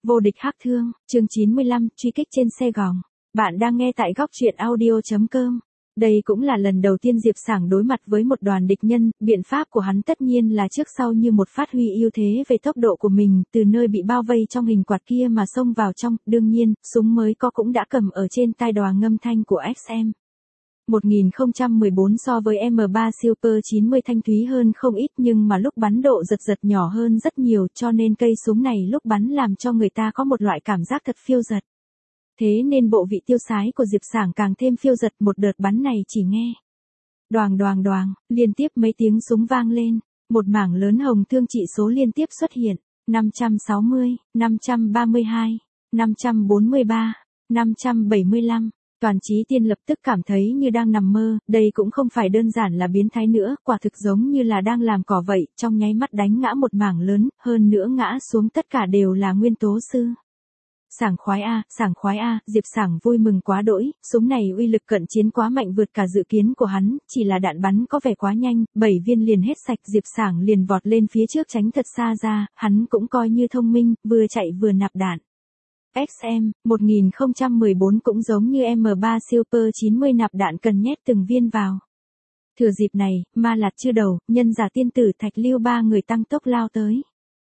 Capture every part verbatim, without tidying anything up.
Vô địch hắc thương, chương chín mươi lăm, truy kích trên xe gòng. Bạn đang nghe tại góc truyện audio chấm com. Đây cũng là lần đầu tiên Diệp Sảng đối mặt với một đoàn địch nhân, biện pháp của hắn tất nhiên là trước sau như một phát huy ưu thế về tốc độ của mình, từ nơi bị bao vây trong hình quạt kia mà xông vào trong, đương nhiên, súng mới có cũng đã cầm ở trên tai đòa ngâm thanh của ích em. một nghìn không trăm mười bốn so với em ba Super chín mươi thanh thúy hơn không ít nhưng mà lúc bắn độ giật giật nhỏ hơn rất nhiều cho nên cây súng này lúc bắn làm cho người ta có một loại cảm giác thật phiêu giật. Thế nên bộ vị tiêu sái của Diệp Sảng càng thêm phiêu giật, một đợt bắn này chỉ nghe. Đoàng đoàng đoàng, liên tiếp mấy tiếng súng vang lên, một mảng lớn hồng thương trị số liên tiếp xuất hiện, năm trăm sáu mươi, năm trăm ba mươi hai, năm trăm bốn mươi ba, năm trăm bảy mươi lăm. Toàn Chí Tiên lập tức cảm thấy như đang nằm mơ, đây cũng không phải đơn giản là biến thái nữa, quả thực giống như là đang làm cỏ vậy, trong nháy mắt đánh ngã một mảng lớn, hơn nữa ngã xuống tất cả đều là nguyên tố sư. Sảng khoái a, sảng khoái a, Diệp Sảng vui mừng quá đỗi, súng này uy lực cận chiến quá mạnh vượt cả dự kiến của hắn, chỉ là đạn bắn có vẻ quá nhanh, bảy viên liền hết sạch, Diệp Sảng liền vọt lên phía trước tránh thật xa ra, hắn cũng coi như thông minh, vừa chạy vừa nạp đạn. ích em, một nghìn không trăm mười bốn cũng giống như em ba Super chín mươi nạp đạn cần nhét từng viên vào. Thừa dịp này, Ma Lạt Chư Đầu, Nhân Giả Tiên Tử, Thạch Lưu ba người tăng tốc lao tới.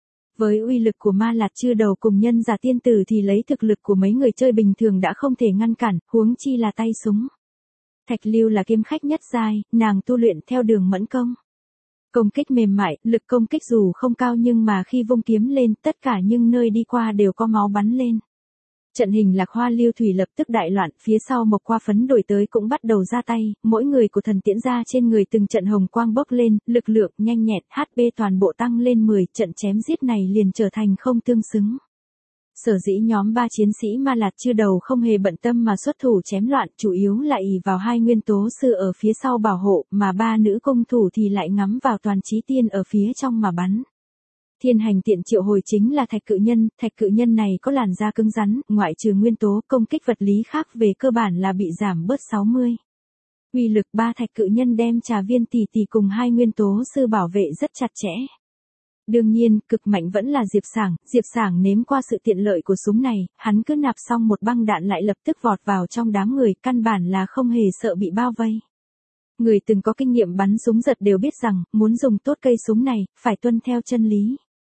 Với uy lực của Ma Lạt Chư Đầu cùng Nhân Giả Tiên Tử thì lấy thực lực của mấy người chơi bình thường đã không thể ngăn cản, huống chi là tay súng. Thạch Lưu là kiếm khách nhất giai, nàng tu luyện theo đường mẫn công. Công kích mềm mại, lực công kích dù không cao nhưng mà khi vung kiếm lên, tất cả những nơi đi qua đều có máu bắn lên. Trận hình Lạc Hoa Lưu Thủy lập tức đại loạn, phía sau Mộc Qua Phấn đổi tới cũng bắt đầu ra tay, mỗi người của thần tiễn ra trên người từng trận hồng quang bốc lên, lực lượng, nhanh nhẹn, hát pê toàn bộ tăng lên mười, trận chém giết này liền trở thành không tương xứng. Sở dĩ nhóm ba chiến sĩ Ma Lạt Chư Đầu không hề bận tâm mà xuất thủ chém loạn, chủ yếu là ỷ vào hai nguyên tố sư ở phía sau bảo hộ, mà ba nữ công thủ thì lại ngắm vào Toàn Chí Tiên ở phía trong mà bắn. Thiên hành tiện triệu hồi chính là thạch cự nhân, thạch cự nhân này có làn da cứng rắn, ngoại trừ nguyên tố công kích vật lý khác về cơ bản là bị giảm bớt sáu mươi. Uy lực ba thạch cự nhân đem Trà Viên tỷ tỷ cùng hai nguyên tố sư bảo vệ rất chặt chẽ. Đương nhiên, cực mạnh vẫn là Diệp Sảng, Diệp Sảng nếm qua sự tiện lợi của súng này, hắn cứ nạp xong một băng đạn lại lập tức vọt vào trong đám người, căn bản là không hề sợ bị bao vây. Người từng có kinh nghiệm bắn súng giật đều biết rằng, muốn dùng tốt cây súng này, phải tuân theo chân lý.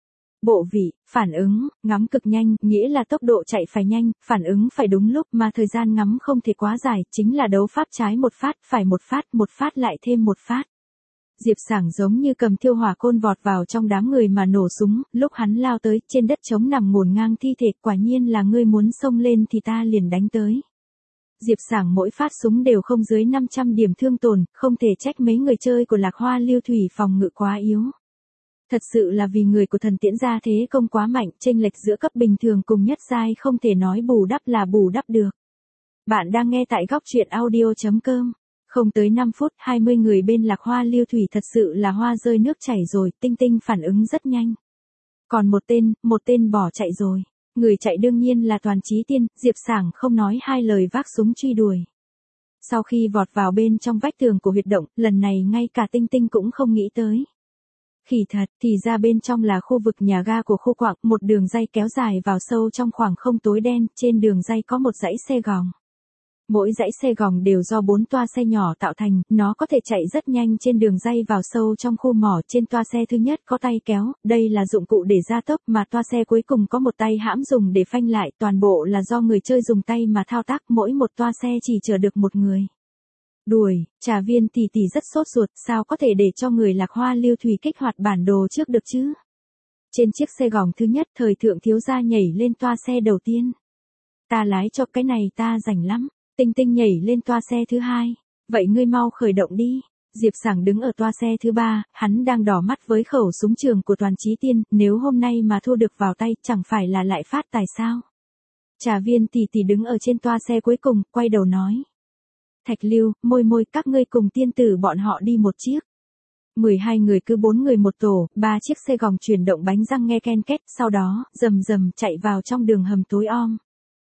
Bộ vị, phản ứng, ngắm cực nhanh, nghĩa là tốc độ chạy phải nhanh, phản ứng phải đúng lúc mà thời gian ngắm không thể quá dài, chính là đấu pháp trái một phát, phải một phát, một phát lại thêm một phát. Diệp Sảng giống như cầm thiêu hỏa côn vọt vào trong đám người mà nổ súng, lúc hắn lao tới, trên đất trống nằm ngổn ngang thi thể, quả nhiên là ngươi muốn xông lên thì ta liền đánh tới. Diệp Sảng mỗi phát súng đều không dưới năm trăm điểm thương tổn, không thể trách mấy người chơi của Lạc Hoa Lưu Thủy phòng ngự quá yếu. Thật sự là vì người của thần tiễn gia thế công quá mạnh, chênh lệch giữa cấp bình thường cùng nhất giai không thể nói bù đắp là bù đắp được. Bạn đang nghe tại góc truyện audio chấm com. Không tới năm phút, hai mươi người bên Lạc Hoa Lưu Thủy thật sự là hoa rơi nước chảy rồi, Tinh Tinh phản ứng rất nhanh. Còn một tên, một tên bỏ chạy rồi. Người chạy đương nhiên là Toàn Chí Tiên, Diệp Sảng không nói hai lời vác súng truy đuổi. Sau khi vọt vào bên trong vách tường của huyệt động, lần này ngay cả Tinh Tinh cũng không nghĩ tới. Khỉ thật, thì ra bên trong là khu vực nhà ga của khu quạng, một đường ray kéo dài vào sâu trong khoảng không tối đen, trên đường ray có một dãy xe gòng. Mỗi dãy xe gòng đều do bốn toa xe nhỏ tạo thành, nó có thể chạy rất nhanh trên đường ray vào sâu trong khu mỏ, trên toa xe thứ nhất có tay kéo, đây là dụng cụ để gia tốc mà toa xe cuối cùng có một tay hãm dùng để phanh lại, toàn bộ là do người chơi dùng tay mà thao tác, mỗi một toa xe chỉ chở được một người. Đuổi, Trà Viên tỷ tỷ rất sốt ruột, sao có thể để cho người Lạc Hoa Lưu Thủy kích hoạt bản đồ trước được chứ? Trên chiếc xe gòng thứ nhất, thời thượng thiếu gia nhảy lên toa xe đầu tiên. Ta lái cho cái này ta rảnh lắm. Tinh Tinh nhảy lên toa xe thứ hai. Vậy ngươi mau khởi động đi. Diệp Sảng đứng ở toa xe thứ ba, hắn đang đỏ mắt với khẩu súng trường của Toàn Chí Tiên, nếu hôm nay mà thua được vào tay, chẳng phải là lại phát tài sao? Trà Viên tỷ tỷ đứng ở trên toa xe cuối cùng, quay đầu nói. Thạch Lưu, môi môi, các ngươi cùng tiên tử bọn họ đi một chiếc. mười hai người cứ bốn người một tổ, ba chiếc xe gòng chuyển động bánh răng nghe ken két, sau đó, rầm rầm chạy vào trong đường hầm tối om.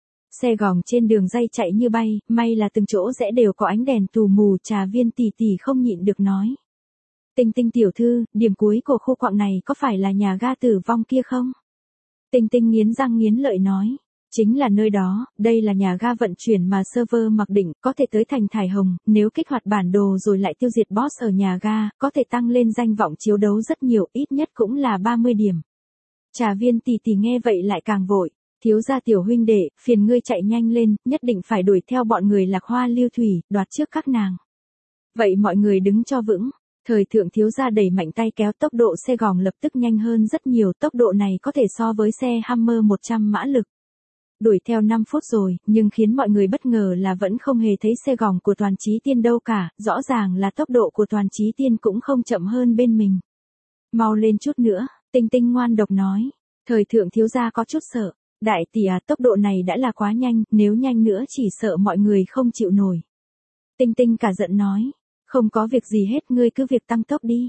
Xe gòng trên đường ray chạy như bay, may là từng chỗ rẽ đều có ánh đèn tù mù, Trà Viên tỷ tỷ không nhịn được nói. Tinh Tinh tiểu thư, điểm cuối của khu quạng này có phải là nhà ga tử vong kia không? Tinh Tinh nghiến răng nghiến lợi nói. Chính là nơi đó, đây là nhà ga vận chuyển mà server mặc định, có thể tới thành Thải Hồng, nếu kích hoạt bản đồ rồi lại tiêu diệt boss ở nhà ga, có thể tăng lên danh vọng chiếu đấu rất nhiều, ít nhất cũng là ba mươi điểm. Trà Viên tỷ tỷ nghe vậy lại càng vội. Thiếu gia tiểu huynh đệ, phiền ngươi chạy nhanh lên, nhất định phải đuổi theo bọn người Lạc Hoa Lưu Thủy, đoạt trước các nàng. Vậy mọi người đứng cho vững. Thời thượng thiếu gia đẩy mạnh tay kéo, tốc độ xe gòng lập tức nhanh hơn rất nhiều, tốc độ này có thể so với xe Hammer một trăm mã lực. Đuổi theo năm phút rồi, nhưng khiến mọi người bất ngờ là vẫn không hề thấy xe gòng của Toàn Chí Tiên đâu cả, rõ ràng là tốc độ của Toàn Chí Tiên cũng không chậm hơn bên mình. Mau lên chút nữa, Tinh Tinh ngoan độc nói. Thời thượng thiếu gia có chút sợ. Đại tỷ à, tốc độ này đã là quá nhanh, nếu nhanh nữa chỉ sợ mọi người không chịu nổi. Tinh Tinh cả giận nói. Không có việc gì hết, ngươi cứ việc tăng tốc đi.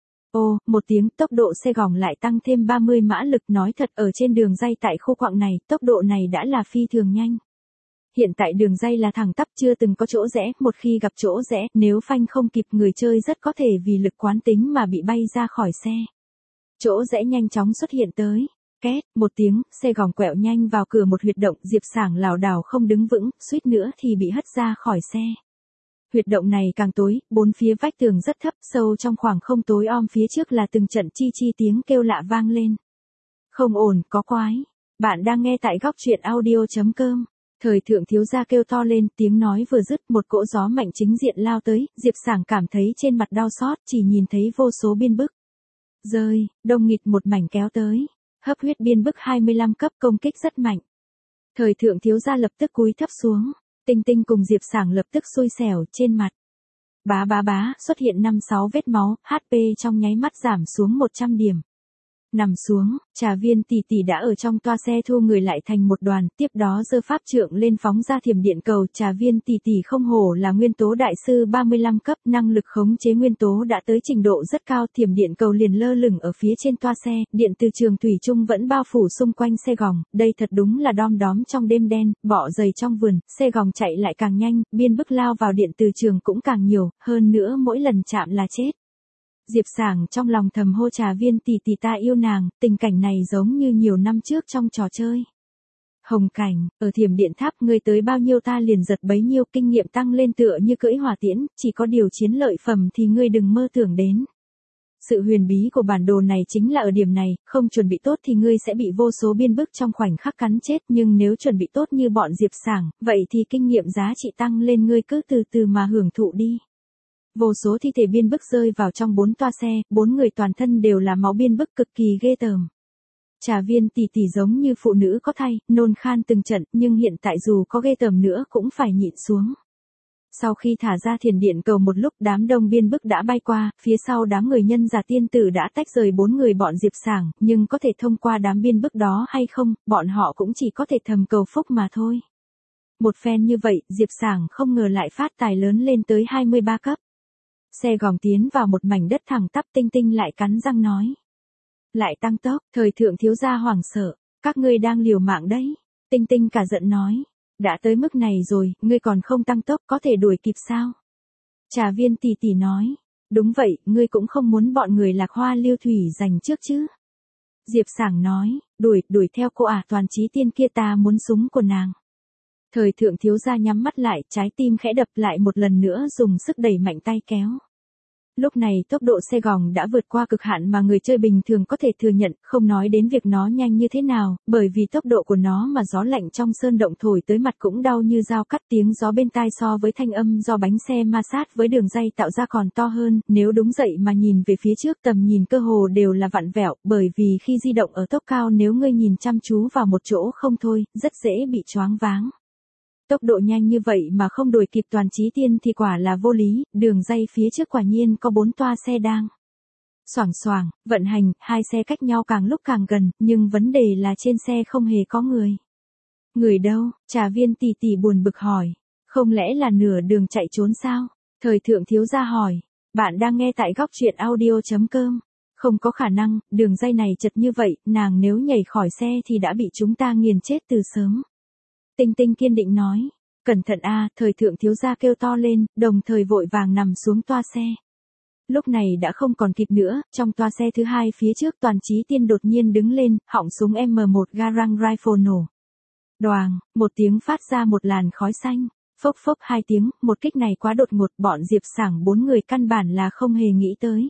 Ô, một tiếng, tốc độ xe gòng lại tăng thêm ba mươi mã lực, nói thật ở trên đường ray tại khu quặng này, tốc độ này đã là phi thường nhanh. Hiện tại đường ray là thẳng tắp chưa từng có chỗ rẽ, một khi gặp chỗ rẽ, nếu phanh không kịp người chơi rất có thể vì lực quán tính mà bị bay ra khỏi xe. Chỗ rẽ nhanh chóng xuất hiện tới. Két, một tiếng, xe gòng quẹo nhanh vào cửa một huyệt động, Diệp Sảng lảo đảo không đứng vững, suýt nữa thì bị hất ra khỏi xe. Huyệt động này càng tối, bốn phía vách tường rất thấp, sâu trong khoảng không tối om phía trước là từng trận chi chi tiếng kêu lạ vang lên. Không ổn, có quái. Bạn đang nghe tại góc truyện audio chấm com. Thời thượng thiếu gia kêu to lên, tiếng nói vừa dứt, một cỗ gió mạnh chính diện lao tới, Diệp Sảng cảm thấy trên mặt đau xót, chỉ nhìn thấy vô số biên bức. Rơi, đông nghịt một mảnh kéo tới. Hấp huyết biên bức hai mươi lăm cấp, công kích rất mạnh. Thời thượng thiếu gia lập tức cúi thấp xuống. Tinh Tinh cùng Diệp Sảng lập tức xui xẻo trên mặt. Bá bá bá, xuất hiện năm sáu vết máu, hát pê trong nháy mắt giảm xuống một trăm điểm. Nằm xuống, Trà Viên tỷ tỷ đã ở trong toa xe thu người lại thành một đoàn, tiếp đó giơ pháp trượng lên phóng ra thiểm điện cầu. Trà Viên tỷ tỷ không hổ là nguyên tố đại sư ba mươi lăm cấp, năng lực khống chế nguyên tố đã tới trình độ rất cao, thiểm điện cầu liền lơ lửng ở phía trên toa xe, điện từ trường thủy chung vẫn bao phủ xung quanh xe gòng, đây thật đúng là đom đóm trong đêm đen, bọ dày trong vườn, xe gòng chạy lại càng nhanh, biên bức lao vào điện từ trường cũng càng nhiều, hơn nữa mỗi lần chạm là chết. Diệp Sảng trong lòng thầm hô Trà Viên tỷ tỷ ta yêu nàng, tình cảnh này giống như nhiều năm trước trong trò chơi. Hồng Cảnh, ở thiểm điện tháp ngươi tới bao nhiêu ta liền giật bấy nhiêu, kinh nghiệm tăng lên tựa như cưỡi hỏa tiễn, chỉ có điều chiến lợi phẩm thì ngươi đừng mơ tưởng đến. Sự huyền bí của bản đồ này chính là ở điểm này, không chuẩn bị tốt thì ngươi sẽ bị vô số biên bức trong khoảnh khắc cắn chết, nhưng nếu chuẩn bị tốt như bọn Diệp Sảng, vậy thì kinh nghiệm giá trị tăng lên, ngươi cứ từ từ mà hưởng thụ đi. Vô số thi thể biên bức rơi vào trong bốn toa xe, bốn người toàn thân đều là máu, biên bức cực kỳ ghê tởm. Trà Viên tỷ tỷ giống như phụ nữ có thai, nôn khan từng trận, nhưng hiện tại dù có ghê tởm nữa cũng phải nhịn xuống. Sau khi thả ra thiền điện cầu một lúc, đám đông biên bức đã bay qua, phía sau đám người nhân giả tiên tử đã tách rời bốn người bọn Diệp Sảng, nhưng có thể thông qua đám biên bức đó hay không, bọn họ cũng chỉ có thể thầm cầu phúc mà thôi. Một phen như vậy, Diệp Sảng không ngờ lại phát tài lớn lên tới hai mươi ba cấp. Xe gòng tiến vào một mảnh đất thẳng tắp, Tinh Tinh lại cắn răng nói. Lại tăng tốc, thời thượng thiếu gia hoảng sợ, các ngươi đang liều mạng đấy. Tinh Tinh cả giận nói. Đã tới mức này rồi, ngươi còn không tăng tốc có thể đuổi kịp sao? Trà Viên tỷ tỷ nói. Đúng vậy, ngươi cũng không muốn bọn người Lạc Hoa Lưu Thủy giành trước chứ? Diệp Sảng nói, đuổi, đuổi theo cô à, Toàn Chí Tiên kia ta muốn súng của nàng. Thời thượng thiếu gia nhắm mắt lại, trái tim khẽ đập lại một lần nữa dùng sức đẩy mạnh tay kéo. Lúc này tốc độ xe gòng đã vượt qua cực hạn mà người chơi bình thường có thể thừa nhận, không nói đến việc nó nhanh như thế nào, bởi vì tốc độ của nó mà gió lạnh trong sơn động thổi tới mặt cũng đau như dao cắt, tiếng gió bên tai so với thanh âm do bánh xe ma sát với đường ray tạo ra còn to hơn, nếu đúng dậy mà nhìn về phía trước tầm nhìn cơ hồ đều là vặn vẹo, bởi vì khi di động ở tốc cao nếu ngươi nhìn chăm chú vào một chỗ không thôi, rất dễ bị choáng váng. Tốc độ nhanh như vậy mà không đuổi kịp Toàn Chí Tiên thì quả là vô lý, đường ray phía trước quả nhiên có bốn toa xe đang xoảng xoảng, vận hành, hai xe cách nhau càng lúc càng gần, nhưng vấn đề là trên xe không hề có người. Người đâu? Trà Viên tỷ tỷ buồn bực hỏi. Không lẽ là nửa đường chạy trốn sao? Thời thượng thiếu gia hỏi. Bạn đang nghe tại góc truyện audio chấm com. Không có khả năng, đường ray này chật như vậy, nàng nếu nhảy khỏi xe thì đã bị chúng ta nghiền chết từ sớm. Tinh Tinh kiên định nói. Cẩn thận a, thời thượng thiếu gia kêu to lên, đồng thời vội vàng nằm xuống toa xe. Lúc này đã không còn kịp nữa, trong toa xe thứ hai phía trước Toàn Chí Tiên đột nhiên đứng lên, họng súng M một Garand Rifle nổ. Đoàng, một tiếng phát ra một làn khói xanh, phốc phốc hai tiếng, một kích này quá đột ngột, bọn Diệp Sảng bốn người căn bản là không hề nghĩ tới.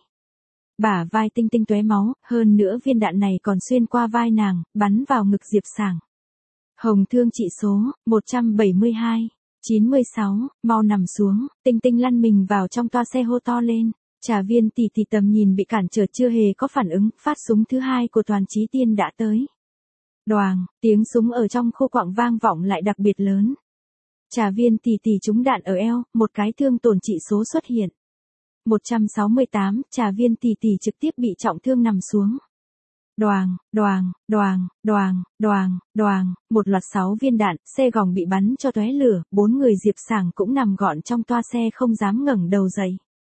Bả vai Tinh Tinh tóe máu, hơn nữa viên đạn này còn xuyên qua vai nàng, bắn vào ngực Diệp Sảng. Hồng thương trị số, một trăm bảy mươi hai, chín mươi sáu, mau nằm xuống, Tinh Tinh lăn mình vào trong toa xe hô to lên. Trà Viên tỷ tỷ tầm nhìn bị cản trở chưa hề có phản ứng, phát súng thứ hai của Toàn Chí Tiên đã tới. Đoàng, tiếng súng ở trong khô quặng vang vọng lại đặc biệt lớn. Trà Viên tỷ tỷ trúng đạn ở eo, một cái thương tổn trị số xuất hiện. một trăm sáu mươi tám, Trà Viên tỷ tỷ trực tiếp bị trọng thương nằm xuống. Đoàng, đoàng, đoàng, đoàng, đoàng, đoàng, một loạt sáu viên đạn, xe gòng bị bắn cho tóe lửa, bốn người Diệp Sảng cũng nằm gọn trong toa xe không dám ngẩng đầu dậy.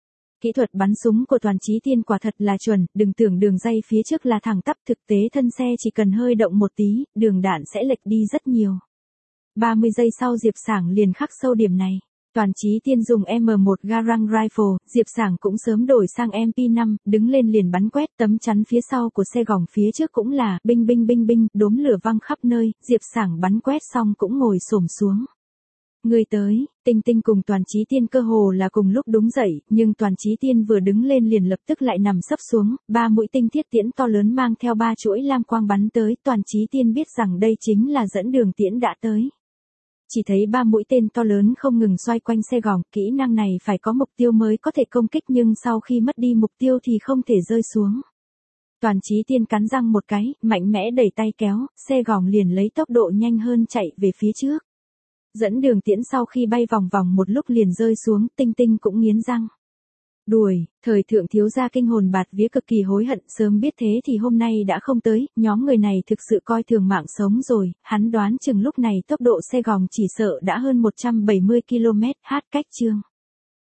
Kỹ thuật bắn súng của Toàn Chí Tiên quả thật là chuẩn, đừng tưởng đường ray phía trước là thẳng tắp, thực tế thân xe chỉ cần hơi động một tí, đường đạn sẽ lệch đi rất nhiều. ba mươi giây sau Diệp Sảng liền khắc sâu điểm này. Toàn Chí Tiên dùng M một Garand Rifle, Diệp Sảng cũng sớm đổi sang M P năm, đứng lên liền bắn quét, tấm chắn phía sau của xe gòng phía trước cũng là binh binh binh binh, đốm lửa văng khắp nơi, Diệp Sảng bắn quét xong cũng ngồi xổm xuống. Người tới, Tinh Tinh cùng Toàn Chí Tiên cơ hồ là cùng lúc đúng dậy, nhưng Toàn Chí Tiên vừa đứng lên liền lập tức lại nằm sấp xuống, ba mũi tinh thiết tiễn to lớn mang theo ba chuỗi lam quang bắn tới, Toàn Chí Tiên biết rằng đây chính là dẫn đường tiễn đã tới. Chỉ thấy ba mũi tên to lớn không ngừng xoay quanh xe gòng, kỹ năng này phải có mục tiêu mới có thể công kích nhưng sau khi mất đi mục tiêu thì không thể rơi xuống. Toàn Chí Tiên cắn răng một cái, mạnh mẽ đẩy tay kéo, xe gòng liền lấy tốc độ nhanh hơn chạy về phía trước. Dẫn đường tiễn sau khi bay vòng vòng một lúc liền rơi xuống, Tinh Tinh cũng nghiến răng. Đuổi, thời thượng thiếu gia kinh hồn bạt vía cực kỳ hối hận, sớm biết thế thì hôm nay đã không tới, nhóm người này thực sự coi thường mạng sống rồi, hắn đoán chừng lúc này tốc độ xe gòng chỉ sợ đã hơn một trăm bảy mươi ki lô mét h cách chương.